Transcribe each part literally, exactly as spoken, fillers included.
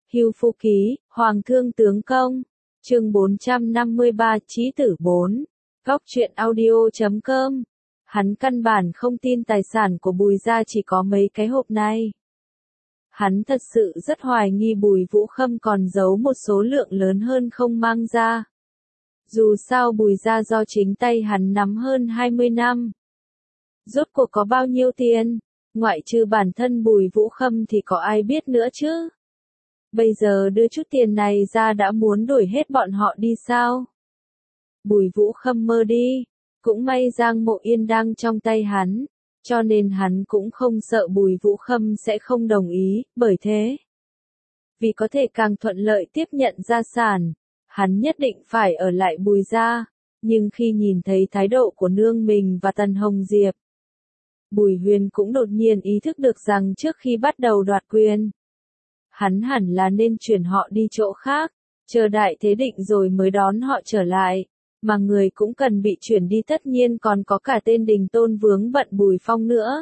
Hưu Phu Ký, Hoàng Thương Tướng Công. Chương bốn trăm năm mươi ba, Chí Tử bốn. Góc truyện audio chấm com. Hắn căn bản không tin tài sản của Bùi gia chỉ có mấy cái hộp này. Hắn thật sự rất hoài nghi Bùi Vũ Khâm còn giấu một số lượng lớn hơn không mang ra. Dù sao Bùi gia do chính tay hắn nắm hơn hai mươi năm. Rốt cuộc có bao nhiêu tiền, ngoại trừ bản thân Bùi Vũ Khâm thì có ai biết nữa chứ? Bây giờ đưa chút tiền này ra đã muốn đuổi hết bọn họ đi sao? Bùi Vũ Khâm mơ đi, cũng may Giang Mộ Yên đang trong tay hắn, cho nên hắn cũng không sợ Bùi Vũ Khâm sẽ không đồng ý, bởi thế. Vì có thể càng thuận lợi tiếp nhận gia sản, hắn nhất định phải ở lại Bùi gia, nhưng khi nhìn thấy thái độ của nương mình và Tần Hồng Diệp, Bùi Huyền cũng đột nhiên ý thức được rằng trước khi bắt đầu đoạt quyền, hắn hẳn là nên chuyển họ đi chỗ khác, chờ đại thế định rồi mới đón họ trở lại, mà người cũng cần bị chuyển đi tất nhiên còn có cả tên Đình Tôn vướng bận Bùi Phong nữa.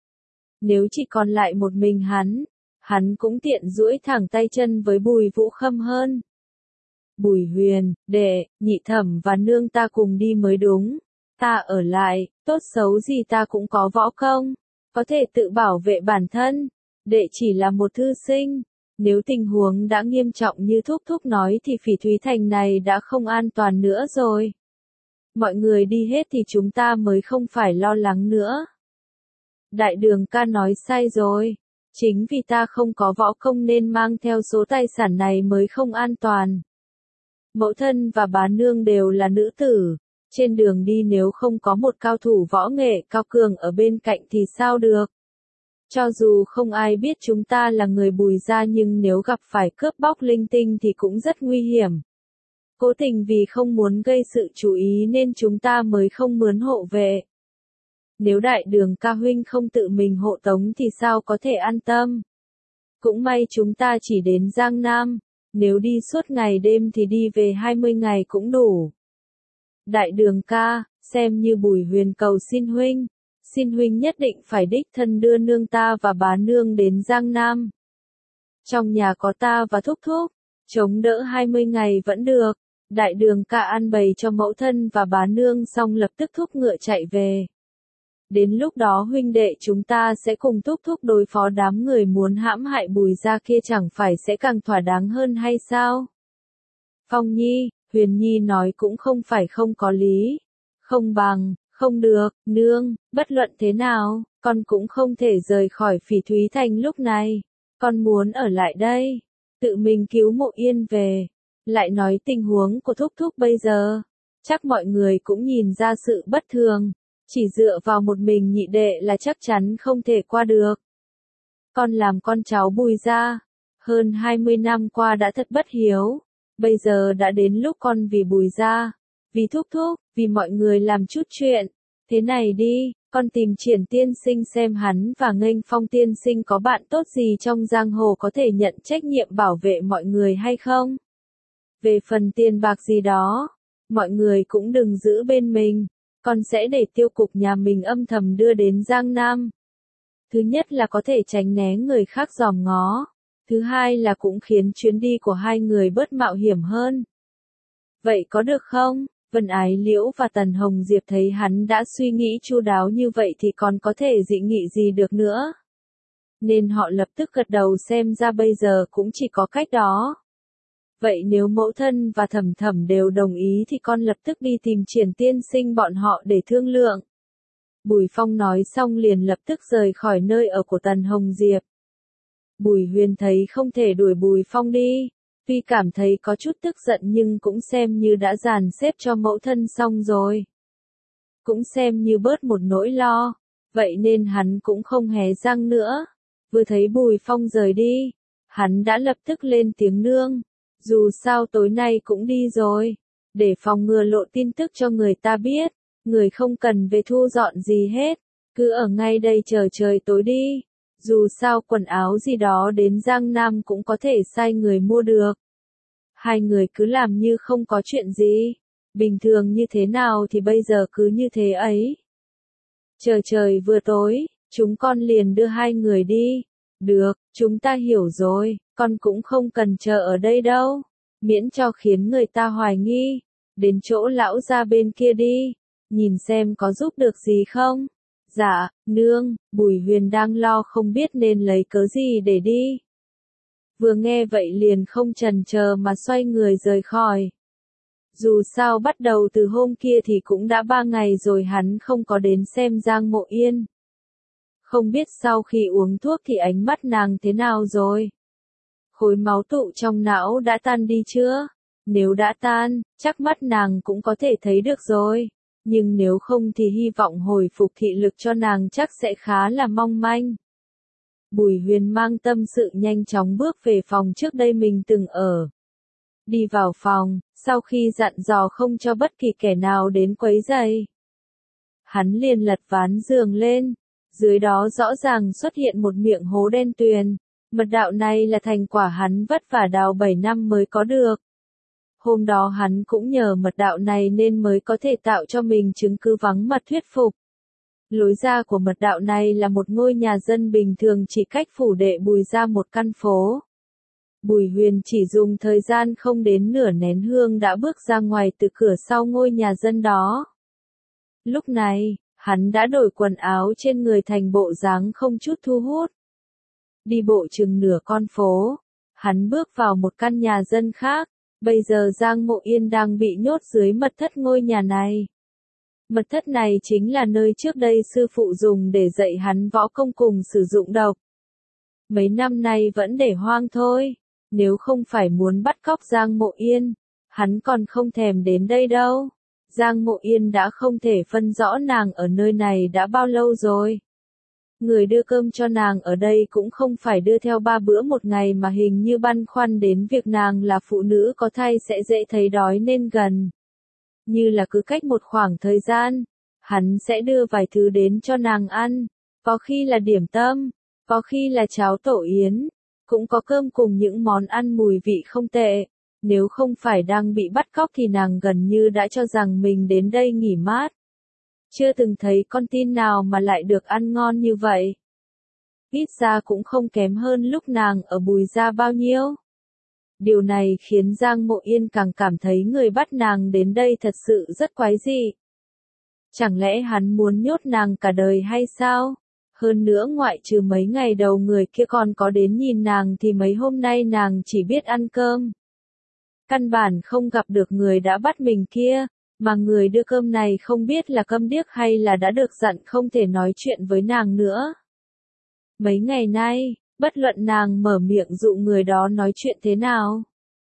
Nếu chỉ còn lại một mình hắn, hắn cũng tiện duỗi thẳng tay chân với Bùi Vũ Khâm hơn. Bùi Huyền, đệ, nhị thẩm và nương ta cùng đi mới đúng, ta ở lại, tốt xấu gì ta cũng có võ công, có thể tự bảo vệ bản thân, đệ chỉ là một thư sinh. Nếu tình huống đã nghiêm trọng như Thúc Thúc nói thì Phỉ Thúy Thành này đã không an toàn nữa rồi. Mọi người đi hết thì chúng ta mới không phải lo lắng nữa. Đại đường ca nói sai rồi. Chính vì ta không có võ công nên mang theo số tài sản này mới không an toàn. Mẫu thân và bá nương đều là nữ tử. Trên đường đi nếu không có một cao thủ võ nghệ cao cường ở bên cạnh thì sao được? Cho dù không ai biết chúng ta là người Bùi gia nhưng nếu gặp phải cướp bóc linh tinh thì cũng rất nguy hiểm. Cố tình vì không muốn gây sự chú ý nên chúng ta mới không mướn hộ vệ. Nếu đại đường ca huynh không tự mình hộ tống thì sao có thể an tâm. Cũng may chúng ta chỉ đến Giang Nam, nếu đi suốt ngày đêm thì đi về hai mươi ngày cũng đủ. Đại đường ca, xem như Bùi Huyền cầu xin huynh. Xin huynh nhất định phải đích thân đưa nương ta và bá nương đến Giang Nam. Trong nhà có ta và Thúc Thúc, chống đỡ hai mươi ngày vẫn được. Đại đường ca an bày cho mẫu thân và bá nương xong lập tức thúc ngựa chạy về. Đến lúc đó huynh đệ chúng ta sẽ cùng Thúc Thúc đối phó đám người muốn hãm hại Bùi gia kia chẳng phải sẽ càng thỏa đáng hơn hay sao? Phong Nhi, Huyền Nhi nói cũng không phải không có lý. Không bằng. Không được, nương, bất luận thế nào, con cũng không thể rời khỏi Phỉ Thúy Thành lúc này. Con muốn ở lại đây, tự mình cứu Mộ Yên về. Lại nói tình huống của Thúc Thúc bây giờ, chắc mọi người cũng nhìn ra sự bất thường. Chỉ dựa vào một mình nhị đệ là chắc chắn không thể qua được. Con làm con cháu Bùi gia, hơn hai mươi năm qua đã thật bất hiếu. Bây giờ đã đến lúc con vì Bùi gia, vì Thúc Thúc, vì mọi người làm chút chuyện. Thế này đi, con tìm Triển tiên sinh xem hắn và Nghênh Phong tiên sinh có bạn tốt gì trong giang hồ có thể nhận trách nhiệm bảo vệ mọi người hay không? Về phần tiền bạc gì đó, mọi người cũng đừng giữ bên mình, con sẽ để tiêu cục nhà mình âm thầm đưa đến Giang Nam. Thứ nhất là có thể tránh né người khác dòm ngó, thứ hai là cũng khiến chuyến đi của hai người bớt mạo hiểm hơn. Vậy có được không? Vân Ái Liễu và Tần Hồng Diệp thấy hắn đã suy nghĩ chu đáo như vậy thì còn có thể dị nghị gì được nữa. Nên họ lập tức gật đầu xem ra bây giờ cũng chỉ có cách đó. Vậy nếu mẫu thân và thẩm thẩm đều đồng ý thì con lập tức đi tìm Triển tiên sinh bọn họ để thương lượng. Bùi Phong nói xong liền lập tức rời khỏi nơi ở của Tần Hồng Diệp. Bùi Huyền thấy không thể đuổi Bùi Phong đi. Tuy cảm thấy có chút tức giận nhưng cũng xem như đã dàn xếp cho mẫu thân xong rồi. Cũng xem như bớt một nỗi lo, vậy nên hắn cũng không hé răng nữa. Vừa thấy Bùi Phong rời đi, hắn đã lập tức lên tiếng nương. Dù sao tối nay cũng đi rồi, để phòng ngừa lộ tin tức cho người ta biết, người không cần về thu dọn gì hết, cứ ở ngay đây chờ trời tối đi. Dù sao quần áo gì đó đến Giang Nam cũng có thể sai người mua được. Hai người cứ làm như không có chuyện gì. Bình thường như thế nào thì bây giờ cứ như thế ấy. Chờ trời vừa tối, chúng con liền đưa hai người đi. Được, chúng ta hiểu rồi, con cũng không cần chờ ở đây đâu, miễn cho khiến người ta hoài nghi, đến chỗ lão gia bên kia đi, nhìn xem có giúp được gì không. Dạ, nương, Bùi Huyền đang lo không biết nên lấy cớ gì để đi. Vừa nghe vậy liền không chần chờ mà xoay người rời khỏi. Dù sao bắt đầu từ hôm kia thì cũng đã ba ngày rồi hắn không có đến xem Giang Mộ Yên. Không biết sau khi uống thuốc thì ánh mắt nàng thế nào rồi? Khối máu tụ trong não đã tan đi chưa? Nếu đã tan, chắc mắt nàng cũng có thể thấy được rồi. Nhưng nếu không thì hy vọng hồi phục thị lực cho nàng chắc sẽ khá là mong manh. Bùi Huyền mang tâm sự nhanh chóng bước về phòng trước đây mình từng ở. Đi vào phòng, sau khi dặn dò không cho bất kỳ kẻ nào đến quấy rầy, hắn liền lật ván giường lên, dưới đó rõ ràng xuất hiện một miệng hố đen tuyền. Mật đạo này là thành quả hắn vất vả đào bảy năm mới có được. Hôm đó hắn cũng nhờ mật đạo này nên mới có thể tạo cho mình chứng cứ vắng mặt thuyết phục. Lối ra của mật đạo này là một ngôi nhà dân bình thường chỉ cách phủ đệ Bùi ra một căn phố. Bùi Huyền chỉ dùng thời gian không đến nửa nén hương đã bước ra ngoài từ cửa sau ngôi nhà dân đó. Lúc này, hắn đã đổi quần áo trên người thành bộ dáng không chút thu hút. Đi bộ chừng nửa con phố, hắn bước vào một căn nhà dân khác. Bây giờ Giang Mộ Yên đang bị nhốt dưới mật thất ngôi nhà này. Mật thất này chính là nơi trước đây sư phụ dùng để dạy hắn võ công cùng sử dụng độc. Mấy năm nay vẫn để hoang thôi, nếu không phải muốn bắt cóc Giang Mộ Yên, hắn còn không thèm đến đây đâu. Giang Mộ Yên đã không thể phân rõ nàng ở nơi này đã bao lâu rồi. Người đưa cơm cho nàng ở đây cũng không phải đưa theo ba bữa một ngày mà hình như băn khoăn đến việc nàng là phụ nữ có thai sẽ dễ thấy đói nên gần. Như là cứ cách một khoảng thời gian, hắn sẽ đưa vài thứ đến cho nàng ăn, có khi là điểm tâm, có khi là cháo tổ yến, cũng có cơm cùng những món ăn mùi vị không tệ. Nếu không phải đang bị bắt cóc thì nàng gần như đã cho rằng mình đến đây nghỉ mát. Chưa từng thấy con tin nào mà lại được ăn ngon như vậy. Ít ra cũng không kém hơn lúc nàng ở Bùi gia bao nhiêu. Điều này khiến Giang Mộ Yên càng cảm thấy người bắt nàng đến đây thật sự rất quái dị. Chẳng lẽ hắn muốn nhốt nàng cả đời hay sao? Hơn nữa ngoại trừ mấy ngày đầu người kia còn có đến nhìn nàng thì mấy hôm nay nàng chỉ biết ăn cơm. Căn bản không gặp được người đã bắt mình kia. Mà người đưa cơm này không biết là câm điếc hay là đã được dặn không thể nói chuyện với nàng nữa. Mấy ngày nay, bất luận nàng mở miệng dụ người đó nói chuyện thế nào,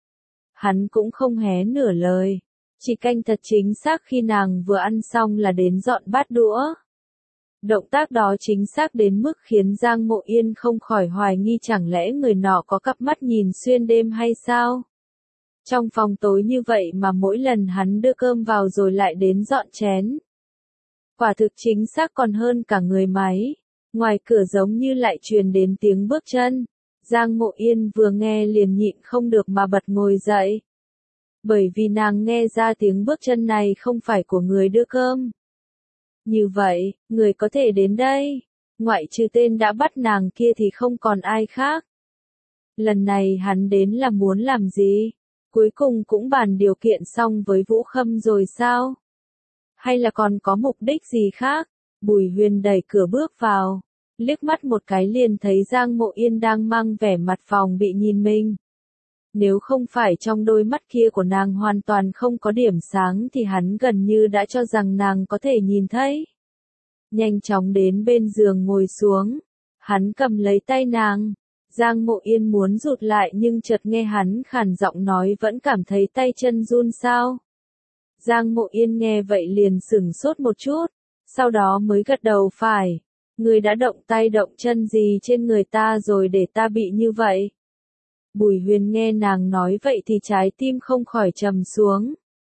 hắn cũng không hé nửa lời, chỉ canh thật chính xác khi nàng vừa ăn xong là đến dọn bát đũa. Động tác đó chính xác đến mức khiến Giang Mộ Yên không khỏi hoài nghi chẳng lẽ người nọ có cặp mắt nhìn xuyên đêm hay sao? Trong phòng tối như vậy mà mỗi lần hắn đưa cơm vào rồi lại đến dọn chén. Quả thực chính xác còn hơn cả người máy. Ngoài cửa giống như lại truyền đến tiếng bước chân. Giang Mộ Yên vừa nghe liền nhịn không được mà bật ngồi dậy. Bởi vì nàng nghe ra tiếng bước chân này không phải của người đưa cơm. Như vậy, người có thể đến đây, ngoại trừ tên đã bắt nàng kia thì không còn ai khác. Lần này hắn đến là muốn làm gì? Cuối cùng cũng bàn điều kiện xong với Vũ Khâm rồi sao? Hay là còn có mục đích gì khác? Bùi Huyền đẩy cửa bước vào, liếc mắt một cái liền thấy Giang Mộ Yên đang mang vẻ mặt phòng bị nhìn mình. Nếu không phải trong đôi mắt kia của nàng hoàn toàn không có điểm sáng thì hắn gần như đã cho rằng nàng có thể nhìn thấy. Nhanh chóng đến bên giường ngồi xuống, hắn cầm lấy tay nàng. Giang Mộ Yên muốn rụt lại nhưng chợt nghe hắn khàn giọng nói vẫn cảm thấy tay chân run sao. Giang Mộ Yên nghe vậy liền sửng sốt một chút, sau đó mới gật đầu phải. Người đã động tay động chân gì trên người ta rồi để ta bị như vậy? Bùi Huyền nghe nàng nói vậy thì trái tim không khỏi trầm xuống.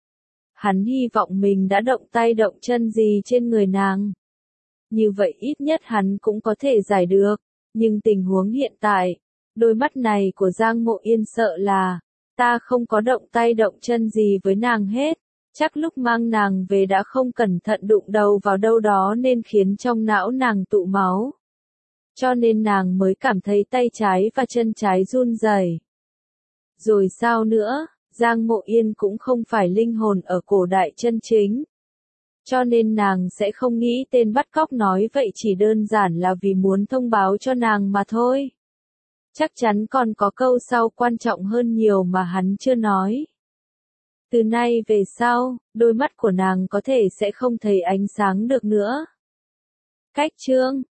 Hắn hy vọng mình đã động tay động chân gì trên người nàng. Như vậy ít nhất hắn cũng có thể giải được. Nhưng tình huống hiện tại, đôi mắt này của Giang Mộ Yên sợ là, ta không có động tay động chân gì với nàng hết, chắc lúc mang nàng về đã không cẩn thận đụng đầu vào đâu đó nên khiến trong não nàng tụ máu. cho nên nàng mới cảm thấy tay trái và chân trái run rẩy. Rồi sao nữa, Giang Mộ Yên cũng không phải linh hồn ở cổ đại chân chính. Cho nên nàng sẽ không nghĩ tên bắt cóc nói vậy chỉ đơn giản là vì muốn thông báo cho nàng mà thôi. Chắc chắn còn có câu sau quan trọng hơn nhiều mà hắn chưa nói. Từ nay về sau, đôi mắt của nàng có thể sẽ không thấy ánh sáng được nữa. Cách chương